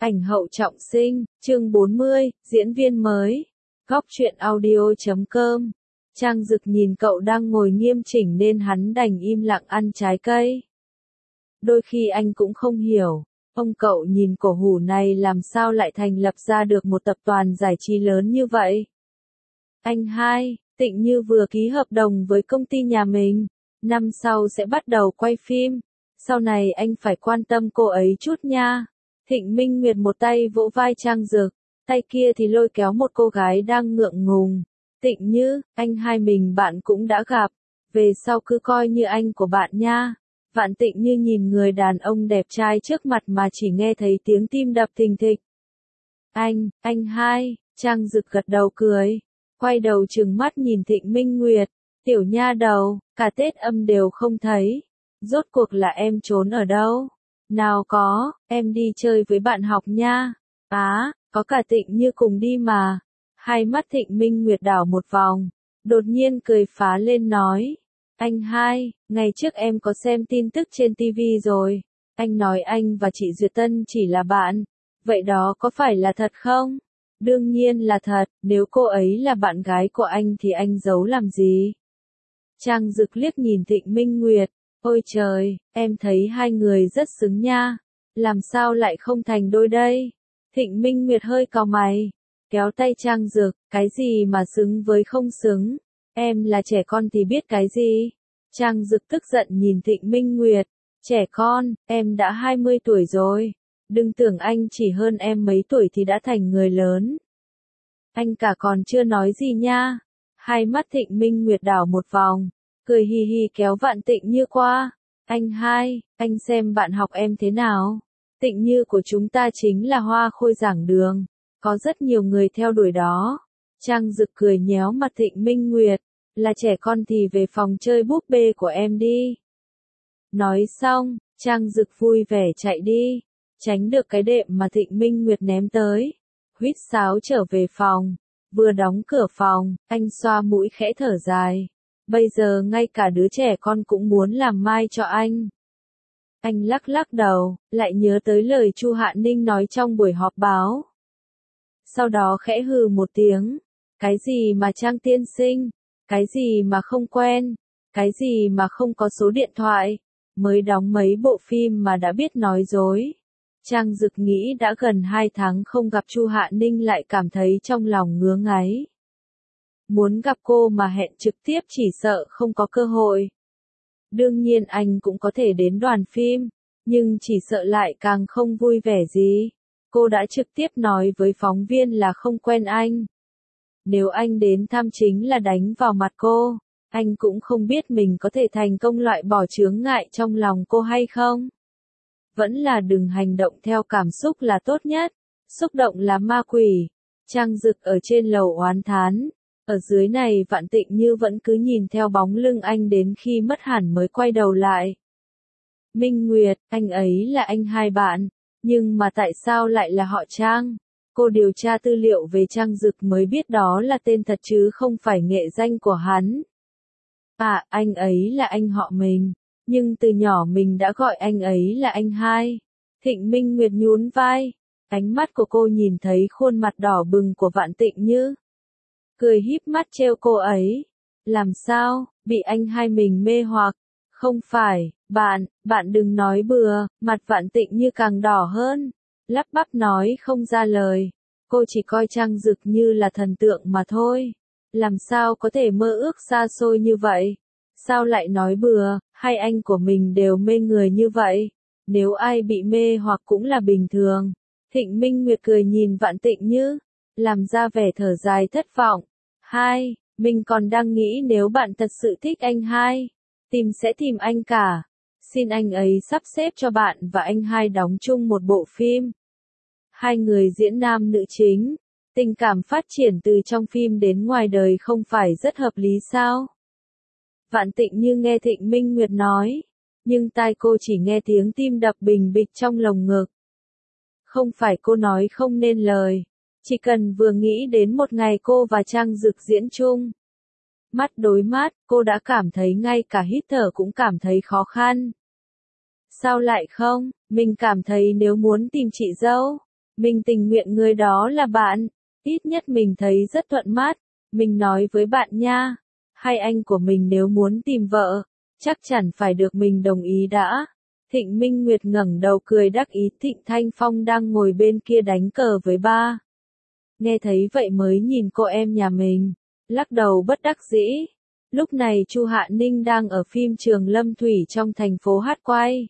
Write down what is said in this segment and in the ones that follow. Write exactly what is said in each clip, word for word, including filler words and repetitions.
Ảnh hậu trọng sinh, chương bốn mươi, diễn viên mới. Góc truyện audio chấm com. Trang Dực nhìn cậu đang ngồi nghiêm chỉnh nên hắn đành im lặng ăn trái cây. Đôi khi anh cũng không hiểu, ông cậu nhìn cổ hủ này làm sao lại thành lập ra được một tập đoàn giải trí lớn như vậy. Anh hai, Tịnh Như vừa ký hợp đồng với công ty nhà mình, năm sau sẽ bắt đầu quay phim, sau này anh phải quan tâm cô ấy chút nha. Thịnh Minh Nguyệt một tay vỗ vai Trang Dực, tay kia thì lôi kéo một cô gái đang ngượng ngùng. Tịnh Như, anh hai mình bạn cũng đã gặp, về sau cứ coi như anh của bạn nha. Vạn Tịnh Như nhìn người đàn ông đẹp trai trước mặt mà chỉ nghe thấy tiếng tim đập thình thịch. Anh, anh hai, Trang Dực gật đầu cười, quay đầu trừng mắt nhìn Thịnh Minh Nguyệt, tiểu nha đầu, cả Tết âm đều không thấy, rốt cuộc là em trốn ở đâu? Nào có, em đi chơi với bạn học nha. Á, à, có cả Tịnh Như cùng đi mà. Hai mắt Thịnh Minh Nguyệt đảo một vòng, đột nhiên cười phá lên nói. Anh hai, ngày trước em có xem tin tức trên ti vi rồi. Anh nói anh và chị Duyệt Tân chỉ là bạn. Vậy đó có phải là thật không? Đương nhiên là thật, nếu cô ấy là bạn gái của anh thì anh giấu làm gì? Trang Dực liếc nhìn Thịnh Minh Nguyệt. Ôi trời, em thấy hai người rất xứng nha. Làm sao lại không thành đôi đây? Thịnh Minh Nguyệt hơi cau mày, kéo tay Trang Dực, cái gì mà xứng với không xứng? Em là trẻ con thì biết cái gì? Trang Dực tức giận nhìn Thịnh Minh Nguyệt, trẻ con, em đã hai mươi tuổi rồi. Đừng tưởng anh chỉ hơn em mấy tuổi thì đã thành người lớn. Anh cả còn chưa nói gì nha. Hai mắt Thịnh Minh Nguyệt đảo một vòng, cười hì hì kéo Vạn Tịnh Như qua. Anh hai, anh xem bạn học em thế nào? Tịnh Như của chúng ta chính là hoa khôi giảng đường, có rất nhiều người theo đuổi đó. Trang Dực cười nhéo mặt Thịnh Minh Nguyệt, là trẻ con thì về phòng chơi búp bê của em đi. Nói xong, Trang Dực vui vẻ chạy đi, tránh được cái đệm mà Thịnh Minh Nguyệt ném tới. Huýt sáo trở về phòng, vừa đóng cửa phòng, anh xoa mũi khẽ thở dài. Bây giờ ngay cả đứa trẻ con cũng muốn làm mai cho anh. Anh lắc lắc đầu, lại nhớ tới lời Chu Hạ Ninh nói trong buổi họp báo. Sau đó khẽ hừ một tiếng. Cái gì mà Trang tiên sinh? Cái gì mà không quen? Cái gì mà không có số điện thoại? Mới đóng mấy bộ phim mà đã biết nói dối. Trang Dực nghĩ đã gần hai tháng không gặp Chu Hạ Ninh lại cảm thấy trong lòng ngứa ngáy. Muốn gặp cô mà hẹn trực tiếp chỉ sợ không có cơ hội. Đương nhiên anh cũng có thể đến đoàn phim, nhưng chỉ sợ lại càng không vui vẻ gì. Cô đã trực tiếp nói với phóng viên là không quen anh. Nếu anh đến thăm chính là đánh vào mặt cô, anh cũng không biết mình có thể thành công loại bỏ chướng ngại trong lòng cô hay không. Vẫn là đừng hành động theo cảm xúc là tốt nhất, xúc động là ma quỷ. Trang Dực ở trên lầu oán thán. Ở dưới này Vạn Tịnh Như vẫn cứ nhìn theo bóng lưng anh đến khi mất hẳn mới quay đầu lại. Minh Nguyệt, anh ấy là anh hai bạn, nhưng mà tại sao lại là họ Trang? Cô điều tra tư liệu về Trang Dực mới biết đó là tên thật chứ không phải nghệ danh của hắn. À, anh ấy là anh họ mình, nhưng từ nhỏ mình đã gọi anh ấy là anh hai. Thịnh Minh Nguyệt nhún vai, ánh mắt của cô nhìn thấy khuôn mặt đỏ bừng của Vạn Tịnh Như. Cười híp mắt trêu cô ấy. Làm sao, bị anh hai mình mê hoặc? Không phải, bạn, bạn đừng nói bừa. Mặt Vạn Tịnh Như càng đỏ hơn, lắp bắp nói không ra lời. Cô chỉ coi Trang Dực như là thần tượng mà thôi. Làm sao có thể mơ ước xa xôi như vậy? Sao lại nói bừa, hai anh của mình đều mê người như vậy? Nếu ai bị mê hoặc cũng là bình thường. Thịnh Minh Nguyệt cười nhìn Vạn Tịnh Như, làm ra vẻ thở dài thất vọng. Hai, mình còn đang nghĩ nếu bạn thật sự thích anh hai, tìm sẽ tìm anh cả. Xin anh ấy sắp xếp cho bạn và anh hai đóng chung một bộ phim. Hai người diễn nam nữ chính, tình cảm phát triển từ trong phim đến ngoài đời không phải rất hợp lý sao? Vạn Tịnh Như nghe Thịnh Minh Nguyệt nói, nhưng tai cô chỉ nghe tiếng tim đập bình bịch trong lồng ngực. Không phải cô nói không nên lời. Chỉ cần vừa nghĩ đến một ngày cô và Trang Dực diễn chung. Mắt đối mắt, cô đã cảm thấy ngay cả hít thở cũng cảm thấy khó khăn. Sao lại không? Mình cảm thấy nếu muốn tìm chị dâu, Mình tình nguyện người đó là bạn, ít nhất mình thấy rất thuận mắt, mình nói với bạn nha, hai anh của mình nếu muốn tìm vợ, chắc chắn phải được mình đồng ý đã. Thịnh Minh Nguyệt ngẩng đầu cười đắc ý, Thịnh Thanh Phong đang ngồi bên kia đánh cờ với ba. Nghe thấy vậy mới nhìn cô em nhà mình, lắc đầu bất đắc dĩ. Lúc này Chu Hạ Ninh đang ở phim trường Lâm Thủy trong thành phố hát quay.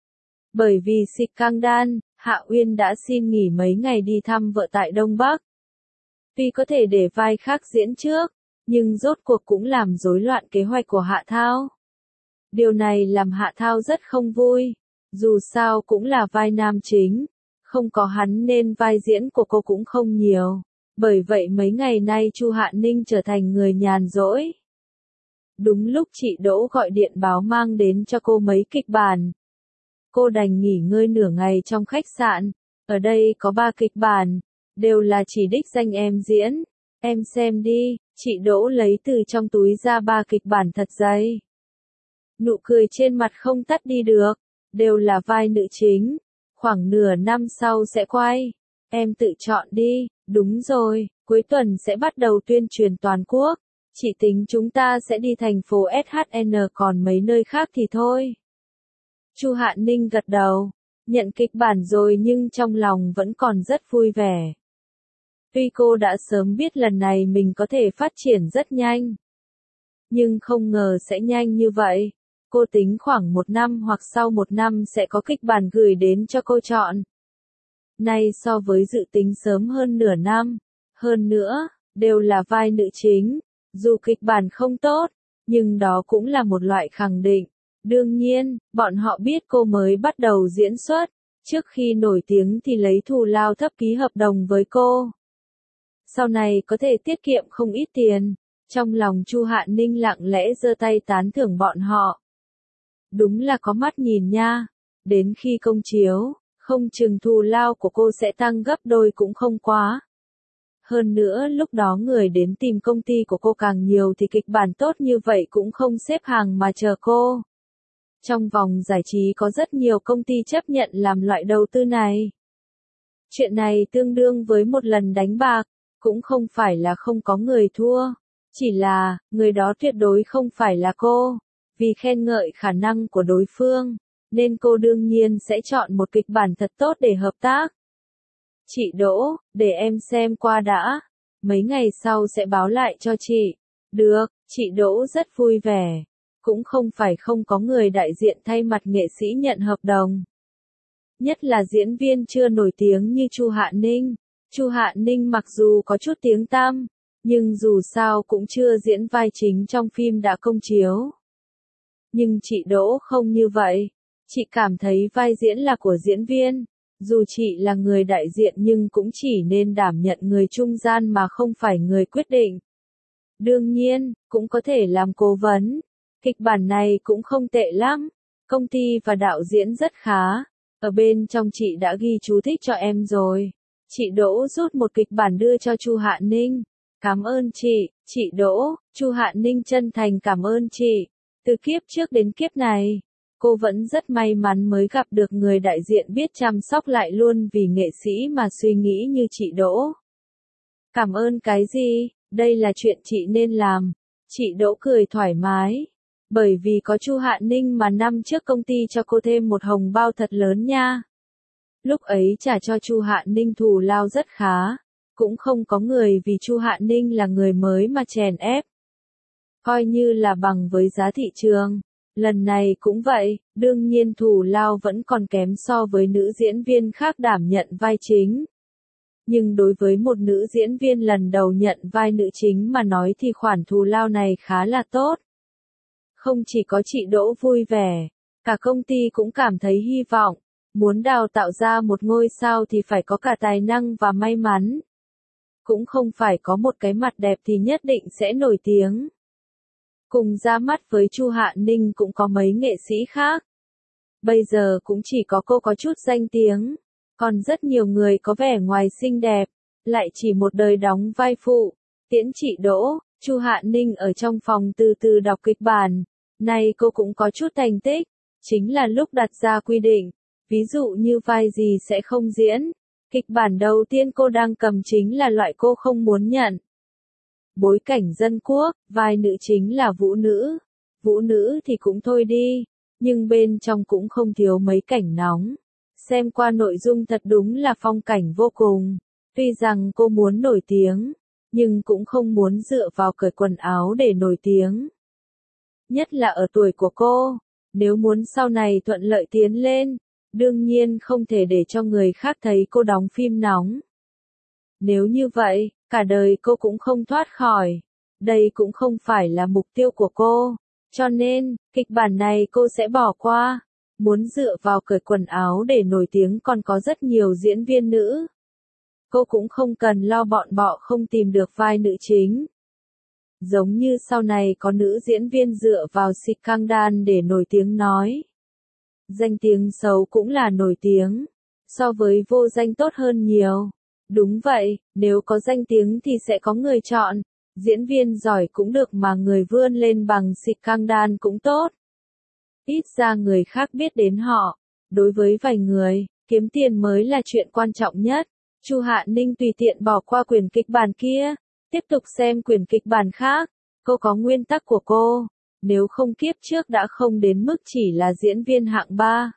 Bởi vì xịt căng đan, Hạ Uyên đã xin nghỉ mấy ngày đi thăm vợ tại Đông Bắc. Tuy có thể để vai khác diễn trước, nhưng rốt cuộc cũng làm rối loạn kế hoạch của Hạ Thao. Điều này làm Hạ Thao rất không vui, dù sao cũng là vai nam chính, không có hắn nên vai diễn của cô cũng không nhiều. Bởi vậy mấy ngày nay Chu Hạ Ninh trở thành người nhàn rỗi. Đúng lúc chị Đỗ gọi điện báo mang đến cho cô mấy kịch bản. Cô đành nghỉ ngơi nửa ngày trong khách sạn. Ở đây có ba kịch bản, đều là chỉ đích danh em diễn. Em xem đi, chị Đỗ lấy từ trong túi ra ba kịch bản thật dày. Nụ cười trên mặt không tắt đi được, đều là vai nữ chính. Khoảng nửa năm sau sẽ quay. Em tự chọn đi, đúng rồi, cuối tuần sẽ bắt đầu tuyên truyền toàn quốc. Chị tính chúng ta sẽ đi thành phố ét hát en, còn mấy nơi khác thì thôi. Chu Hạ Ninh gật đầu, nhận kịch bản rồi nhưng trong lòng vẫn còn rất vui vẻ. Tuy cô đã sớm biết lần này mình có thể phát triển rất nhanh, nhưng không ngờ sẽ nhanh như vậy. Cô tính khoảng một năm hoặc sau một năm sẽ có kịch bản gửi đến cho cô chọn. Nay so với dự tính sớm hơn nửa năm, hơn nữa, đều là vai nữ chính. Dù kịch bản không tốt, nhưng đó cũng là một loại khẳng định. Đương nhiên, bọn họ biết cô mới bắt đầu diễn xuất, trước khi nổi tiếng thì lấy thù lao thấp ký hợp đồng với cô. Sau này có thể tiết kiệm không ít tiền. Trong lòng Chu Hạ Ninh lặng lẽ giơ tay tán thưởng bọn họ. Đúng là có mắt nhìn nha. Đến khi công chiếu, không chừng thù lao của cô sẽ tăng gấp đôi cũng không quá. Hơn nữa lúc đó người đến tìm công ty của cô càng nhiều thì kịch bản tốt như vậy cũng không xếp hàng mà chờ cô. Trong vòng giải trí có rất nhiều công ty chấp nhận làm loại đầu tư này. Chuyện này tương đương với một lần đánh bạc, cũng không phải là không có người thua. Chỉ là, người đó tuyệt đối không phải là cô. Vì khen ngợi khả năng của đối phương, nên cô đương nhiên sẽ chọn một kịch bản thật tốt để hợp tác. Chị Đỗ, để em xem qua đã. Mấy ngày sau sẽ báo lại cho chị. Được, chị Đỗ rất vui vẻ. Cũng không phải không có người đại diện thay mặt nghệ sĩ nhận hợp đồng. Nhất là diễn viên chưa nổi tiếng như Chu Hạ Ninh. Chu Hạ Ninh mặc dù có chút tiếng tăm, nhưng dù sao cũng chưa diễn vai chính trong phim đã công chiếu. Nhưng chị Đỗ không như vậy. Chị cảm thấy vai diễn là của diễn viên. Dù chị là người đại diện nhưng cũng chỉ nên đảm nhận người trung gian mà không phải người quyết định. Đương nhiên, cũng có thể làm cố vấn. Kịch bản này cũng không tệ lắm. Công ty và đạo diễn rất khá. Ở bên trong chị đã ghi chú thích cho em rồi. Chị Đỗ rút một kịch bản đưa cho Chu Hạ Ninh. Cảm ơn chị, chị Đỗ. Chu Hạ Ninh chân thành cảm ơn chị. Từ kiếp trước đến kiếp này, cô vẫn rất may mắn mới gặp được người đại diện biết chăm sóc lại luôn vì nghệ sĩ mà suy nghĩ như chị Đỗ. Cảm ơn cái gì, đây là chuyện chị nên làm. Chị Đỗ cười thoải mái. Bởi vì có Chu Hạ Ninh mà năm trước công ty cho cô thêm một hồng bao thật lớn nha. Lúc ấy trả cho Chu Hạ Ninh thù lao rất khá. Cũng không có người vì Chu Hạ Ninh là người mới mà chèn ép. Coi như là bằng với giá thị trường. Lần này cũng vậy, đương nhiên thù lao vẫn còn kém so với nữ diễn viên khác đảm nhận vai chính. Nhưng đối với một nữ diễn viên lần đầu nhận vai nữ chính mà nói thì khoản thù lao này khá là tốt. Không chỉ có chị Đỗ vui vẻ, cả công ty cũng cảm thấy hy vọng. Muốn đào tạo ra một ngôi sao thì phải có cả tài năng và may mắn. Cũng không phải có một cái mặt đẹp thì nhất định sẽ nổi tiếng. Cùng ra mắt với Chu Hạ Ninh cũng có mấy nghệ sĩ khác. Bây giờ cũng chỉ có cô có chút danh tiếng. Còn rất nhiều người có vẻ ngoài xinh đẹp, lại chỉ một đời đóng vai phụ. Tiễn chị Đỗ, Chu Hạ Ninh ở trong phòng từ từ đọc kịch bản. Nay cô cũng có chút thành tích. Chính là lúc đặt ra quy định. Ví dụ như vai gì sẽ không diễn. Kịch bản đầu tiên cô đang cầm chính là loại cô không muốn nhận. Bối cảnh dân quốc, vai nữ chính là vũ nữ. Vũ nữ thì cũng thôi đi, nhưng bên trong cũng không thiếu mấy cảnh nóng. Xem qua nội dung thật đúng là phong cảnh vô cùng. Tuy rằng cô muốn nổi tiếng, nhưng cũng không muốn dựa vào cởi quần áo để nổi tiếng. Nhất là ở tuổi của cô, nếu muốn sau này thuận lợi tiến lên, đương nhiên không thể để cho người khác thấy cô đóng phim nóng. Nếu như vậy, cả đời cô cũng không thoát khỏi. Đây cũng không phải là mục tiêu của cô. Cho nên, kịch bản này cô sẽ bỏ qua. Muốn dựa vào cởi quần áo để nổi tiếng còn có rất nhiều diễn viên nữ. Cô cũng không cần lo bọn bọ không tìm được vai nữ chính. Giống như sau này có nữ diễn viên dựa vào scandal để nổi tiếng nói. Danh tiếng xấu cũng là nổi tiếng. So với vô danh tốt hơn nhiều. Đúng vậy, nếu có danh tiếng thì sẽ có người chọn. Diễn viên giỏi cũng được mà người vươn lên bằng scandal cũng tốt. Ít ra người khác biết đến họ. Đối với vài người, kiếm tiền mới là chuyện quan trọng nhất. Chu Hạ Ninh tùy tiện bỏ qua quyển kịch bản kia, tiếp tục xem quyển kịch bản khác. Cô có nguyên tắc của cô, nếu không kiếp trước đã không đến mức chỉ là diễn viên hạng ba.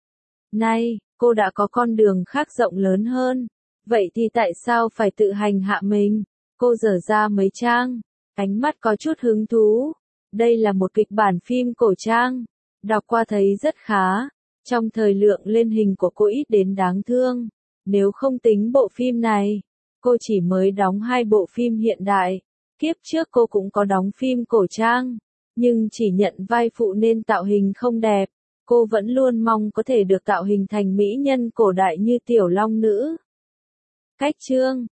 Nay, cô đã có con đường khác rộng lớn hơn, vậy thì tại sao phải tự hành hạ mình? Cô dở ra mấy trang, ánh mắt có chút hứng thú. Đây là một kịch bản phim cổ trang, đọc qua thấy rất khá. Trong thời lượng lên hình của cô ít đến đáng thương. Nếu không tính bộ phim này, cô chỉ mới đóng hai bộ phim hiện đại. Kiếp trước cô cũng có đóng phim cổ trang, nhưng chỉ nhận vai phụ nên tạo hình không đẹp. Cô vẫn luôn mong có thể được tạo hình thành mỹ nhân cổ đại như Tiểu Long Nữ. Cách chương